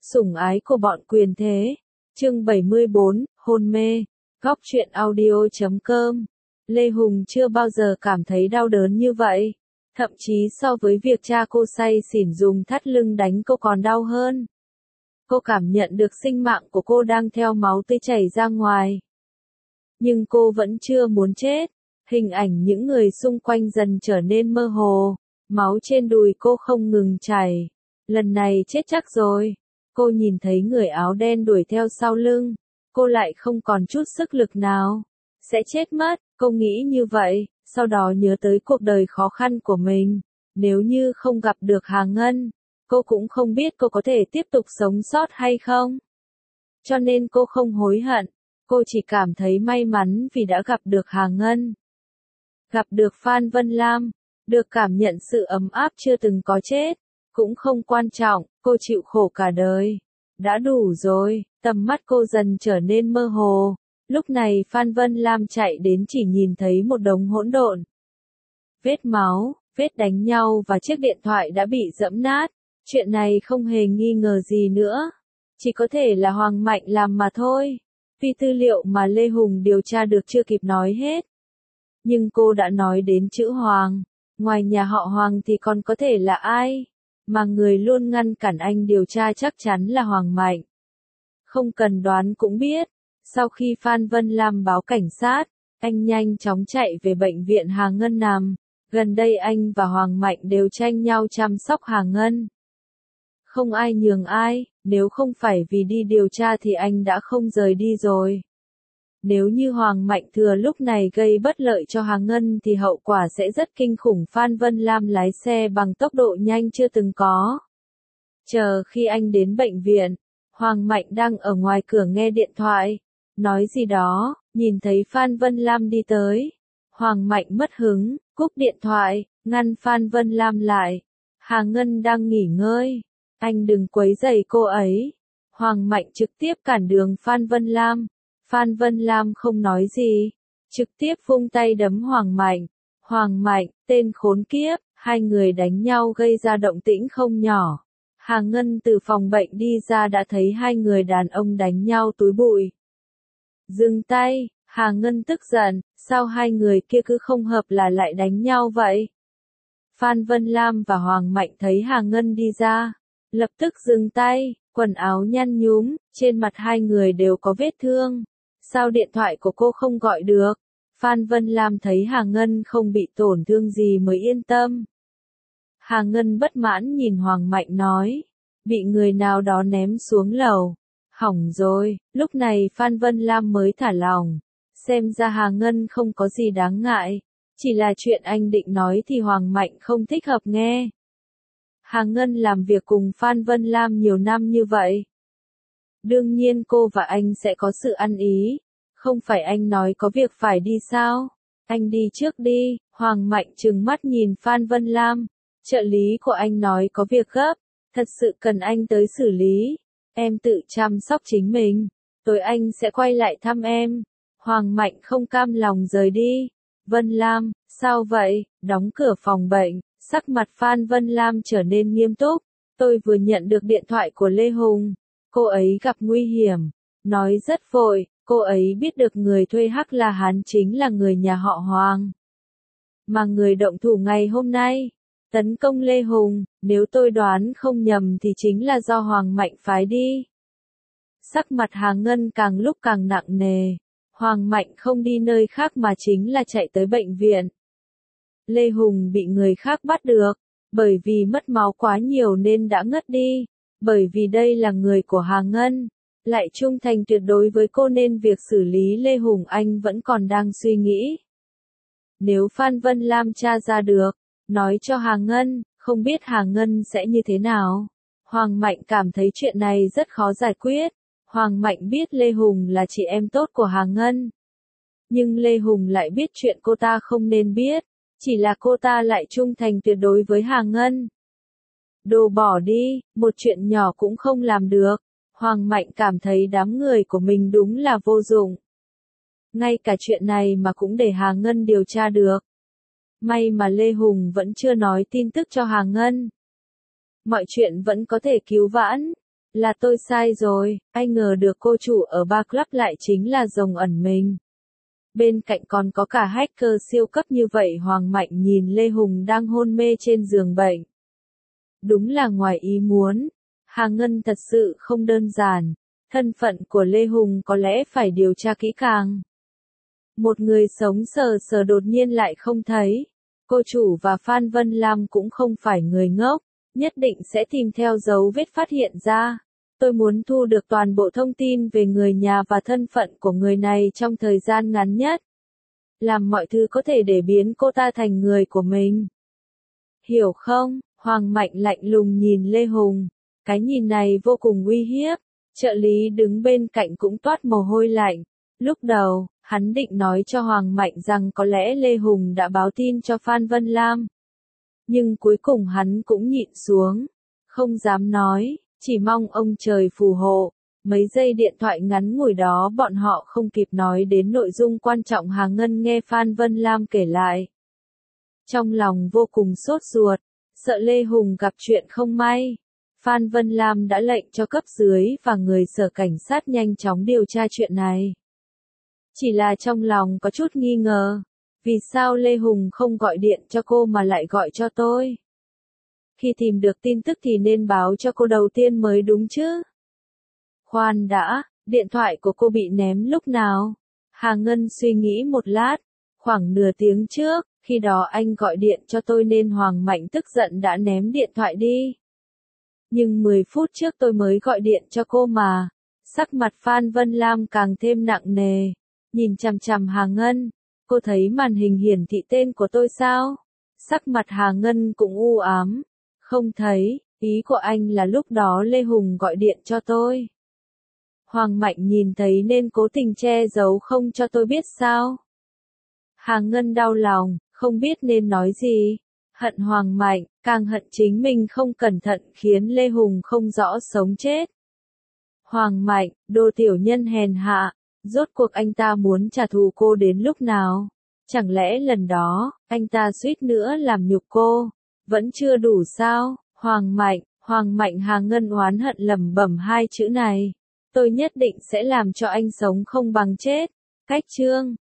Sủng ái của bọn quyền thế. Chương 74, hôn mê. Góc truyện audio.com. Lê Hùng chưa bao giờ cảm thấy đau đớn như vậy. Thậm chí so với việc cha cô say xỉn dùng thắt lưng đánh cô còn đau hơn. Cô cảm nhận được sinh mạng của cô đang theo máu tươi chảy ra ngoài. Nhưng cô vẫn chưa muốn chết. Hình ảnh những người xung quanh dần trở nên mơ hồ. Máu trên đùi cô không ngừng chảy. Lần này chết chắc rồi. Cô nhìn thấy người áo đen đuổi theo sau lưng. Cô lại không còn chút sức lực nào. Sẽ chết mất, cô nghĩ như vậy, sau đó nhớ tới cuộc đời khó khăn của mình. Nếu như không gặp được Hà Ngân, cô cũng không biết cô có thể tiếp tục sống sót hay không. Cho nên cô không hối hận, cô chỉ cảm thấy may mắn vì đã gặp được Hà Ngân. Gặp được Phan Vân Lam, được cảm nhận sự ấm áp chưa từng có chết, cũng không quan trọng, cô chịu khổ cả đời. Đã đủ rồi, tầm mắt cô dần trở nên mơ hồ. Lúc này Phan Vân Lam chạy đến chỉ nhìn thấy một đống hỗn độn. Vết máu, vết đánh nhau và chiếc điện thoại đã bị giẫm nát. Chuyện này không hề nghi ngờ gì nữa. Chỉ có thể là Hoàng Mạnh làm mà thôi. Vì tư liệu mà Lê Hùng điều tra được chưa kịp nói hết. Nhưng cô đã nói đến chữ Hoàng. Ngoài nhà họ Hoàng thì còn có thể là ai? Mà người luôn ngăn cản anh điều tra chắc chắn là Hoàng Mạnh. Không cần đoán cũng biết. Sau khi Phan Vân Lam báo cảnh sát, anh nhanh chóng chạy về bệnh viện Hà Ngân nằm. Gần đây anh và Hoàng Mạnh đều tranh nhau chăm sóc Hà Ngân. Không ai nhường ai, nếu không phải vì đi điều tra thì anh đã không rời đi rồi. Nếu như Hoàng Mạnh thừa lúc này gây bất lợi cho Hà Ngân thì hậu quả sẽ rất kinh khủng. Phan Vân Lam lái xe bằng tốc độ nhanh chưa từng có. Chờ khi anh đến bệnh viện, Hoàng Mạnh đang ở ngoài cửa nghe điện thoại. Nói gì đó, nhìn thấy Phan Vân Lam đi tới. Hoàng Mạnh mất hứng, cúp điện thoại, ngăn Phan Vân Lam lại. Hà Ngân đang nghỉ ngơi. Anh đừng quấy rầy cô ấy. Hoàng Mạnh trực tiếp cản đường Phan Vân Lam. Phan Vân Lam không nói gì. Trực tiếp vung tay đấm Hoàng Mạnh. Hoàng Mạnh, tên khốn kiếp, hai người đánh nhau gây ra động tĩnh không nhỏ. Hà Ngân từ phòng bệnh đi ra đã thấy hai người đàn ông đánh nhau túi bụi. Dừng tay, Hà Ngân tức giận, sao hai người kia cứ không hợp là lại đánh nhau vậy? Phan Vân Lam và Hoàng Mạnh thấy Hà Ngân đi ra, lập tức dừng tay, quần áo nhăn nhúm, trên mặt hai người đều có vết thương. Sao điện thoại của cô không gọi được? Phan Vân Lam thấy Hà Ngân không bị tổn thương gì mới yên tâm. Hà Ngân bất mãn nhìn Hoàng Mạnh nói, bị người nào đó ném xuống lầu. Hỏng rồi, lúc này Phan Vân Lam mới thả lòng. Xem ra Hà Ngân không có gì đáng ngại. Chỉ là chuyện anh định nói thì Hoàng Mạnh không thích hợp nghe. Hà Ngân làm việc cùng Phan Vân Lam nhiều năm như vậy. Đương nhiên cô và anh sẽ có sự ăn ý. Không phải anh nói có việc phải đi sao? Anh đi trước đi. Hoàng Mạnh trừng mắt nhìn Phan Vân Lam. Trợ lý của anh nói có việc gấp. Thật sự cần anh tới xử lý. Em tự chăm sóc chính mình. Tối anh sẽ quay lại thăm em. Hoàng Mạnh không cam lòng rời đi. Vân Lam, sao vậy? Đóng cửa phòng bệnh. Sắc mặt Phan Vân Lam trở nên nghiêm túc. Tôi vừa nhận được điện thoại của Lê Hùng. Cô ấy gặp nguy hiểm. Nói rất vội, cô ấy biết được người thuê Hắc là hắn chính là người nhà họ Hoàng. Mà người động thủ ngày hôm nay, tấn công Lê Hùng, nếu tôi đoán không nhầm thì chính là do Hoàng Mạnh phái đi. Sắc mặt Hà Ngân càng lúc càng nặng nề. Hoàng Mạnh không đi nơi khác mà chính là chạy tới bệnh viện. Lê Hùng bị người khác bắt được, bởi vì mất máu quá nhiều nên đã ngất đi. Bởi vì đây là người của Hà Ngân, lại trung thành tuyệt đối với cô nên việc xử lý Lê Hùng anh vẫn còn đang suy nghĩ. Nếu Phan Vân Lam tra ra được, nói cho Hà Ngân, không biết Hà Ngân sẽ như thế nào. Hoàng Mạnh cảm thấy chuyện này rất khó giải quyết. Hoàng Mạnh biết Lê Hùng là chị em tốt của Hà Ngân. Nhưng Lê Hùng lại biết chuyện cô ta không nên biết. Chỉ là cô ta lại trung thành tuyệt đối với Hà Ngân. Đồ bỏ đi, một chuyện nhỏ cũng không làm được. Hoàng Mạnh cảm thấy đám người của mình đúng là vô dụng. Ngay cả chuyện này mà cũng để Hà Ngân điều tra được. May mà Lê Hùng vẫn chưa nói tin tức cho Hà Ngân. Mọi chuyện vẫn có thể cứu vãn. Là tôi sai rồi, ai ngờ được cô chủ ở bar club lại chính là rồng ẩn mình. Bên cạnh còn có cả hacker siêu cấp như vậy. Hoàng Mạnh nhìn Lê Hùng đang hôn mê trên giường bệnh. Đúng là ngoài ý muốn. Hà Ngân thật sự không đơn giản. Thân phận của Lê Hùng có lẽ phải điều tra kỹ càng. Một người sống sờ sờ đột nhiên lại không thấy. Cô chủ và Phan Vân Lam cũng không phải người ngốc, nhất định sẽ tìm theo dấu vết phát hiện ra. Tôi muốn thu được toàn bộ thông tin về người nhà và thân phận của người này trong thời gian ngắn nhất. Làm mọi thứ có thể để biến cô ta thành người của mình. Hiểu không? Hoàng Mạnh lạnh lùng nhìn Lê Hùng. Cái nhìn này vô cùng uy hiếp. Trợ lý đứng bên cạnh cũng toát mồ hôi lạnh. Lúc đầu, hắn định nói cho Hoàng Mạnh rằng có lẽ Lê Hùng đã báo tin cho Phan Vân Lam. Nhưng cuối cùng hắn cũng nhịn xuống. Không dám nói, chỉ mong ông trời phù hộ. Mấy giây điện thoại ngắn ngủi đó bọn họ không kịp nói đến nội dung quan trọng. Hà Ngân nghe Phan Vân Lam kể lại. Trong lòng vô cùng sốt ruột, sợ Lê Hùng gặp chuyện không may. Phan Vân Lam đã lệnh cho cấp dưới và người sở cảnh sát nhanh chóng điều tra chuyện này. Chỉ là trong lòng có chút nghi ngờ. Vì sao Lê Hùng không gọi điện cho cô mà lại gọi cho tôi? Khi tìm được tin tức thì nên báo cho cô đầu tiên mới đúng chứ. Khoan đã, điện thoại của cô bị ném lúc nào? Hà Ngân suy nghĩ một lát. Khoảng nửa tiếng trước, khi đó anh gọi điện cho tôi nên Hoàng Mạnh tức giận đã ném điện thoại đi. Nhưng 10 phút trước tôi mới gọi điện cho cô mà. Sắc mặt Phan Vân Lam càng thêm nặng nề. Nhìn chằm chằm Hà Ngân. Cô thấy màn hình hiển thị tên của tôi sao? Sắc mặt Hà Ngân cũng u ám. Không thấy, ý của anh là lúc đó Lê Hùng gọi điện cho tôi. Hoàng Mạnh nhìn thấy nên cố tình che giấu không cho tôi biết sao? Hà Ngân đau lòng, không biết nên nói gì. Hận Hoàng Mạnh, càng hận chính mình không cẩn thận khiến Lê Hùng không rõ sống chết. Hoàng Mạnh, đồ tiểu nhân hèn hạ, rốt cuộc anh ta muốn trả thù cô đến lúc nào? Chẳng lẽ lần đó, anh ta suýt nữa làm nhục cô? Vẫn chưa đủ sao? Hoàng Mạnh. Hà Ngân oán hận lẩm bẩm hai chữ này. Tôi nhất định sẽ làm cho anh sống không bằng chết. Cách chương